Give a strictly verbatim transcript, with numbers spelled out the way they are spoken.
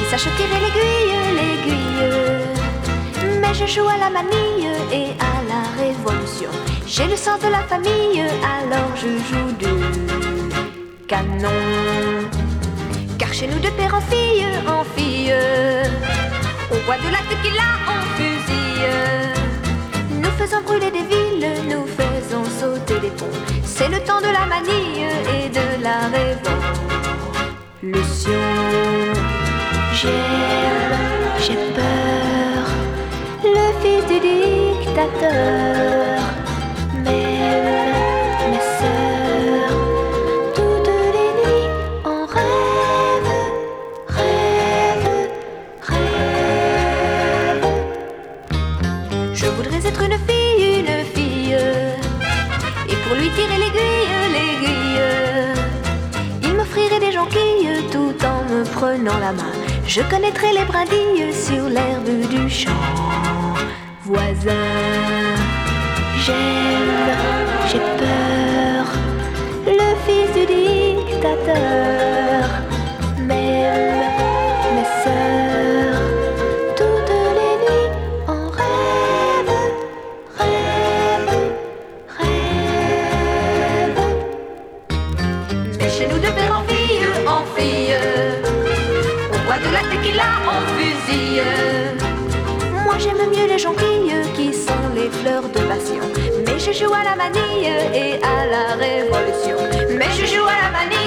sache tirer l'aiguille, l'aiguille. Mais je joue à la manille et à la révolution. J'ai le sang de la famille, alors je joue du canon. Car chez nous de père en fille, en fille, au roi de la tequila on fusille. Nous faisons brûler des villes, nous faisons sauter des ponts. C'est le temps de la manille et de la révolution. J'aime, j'ai peur, le fils du dictateur. Même mes sœurs, toutes les nuits, on rêve, rêve, rêve. Je voudrais être une fille, une fille, et pour lui tirer l'aiguille, l'aiguille, il m'offrirait des jonquilles tout en me prenant la main. Je connaîtrai les brindilles sur l'herbe du champ voisin. J'aime, j'ai peur, le fils du dictateur. Même mes sœurs, toutes les nuits, on rêve, rêve, rêve. Mais chez nous de père en fille, en fille, au roi de la tequila on fusille. Moi j'aime mieux les jonquilles qui sont les fleurs de passion. Mais je joue à la manille et à la révolution. Mais je joue à la manille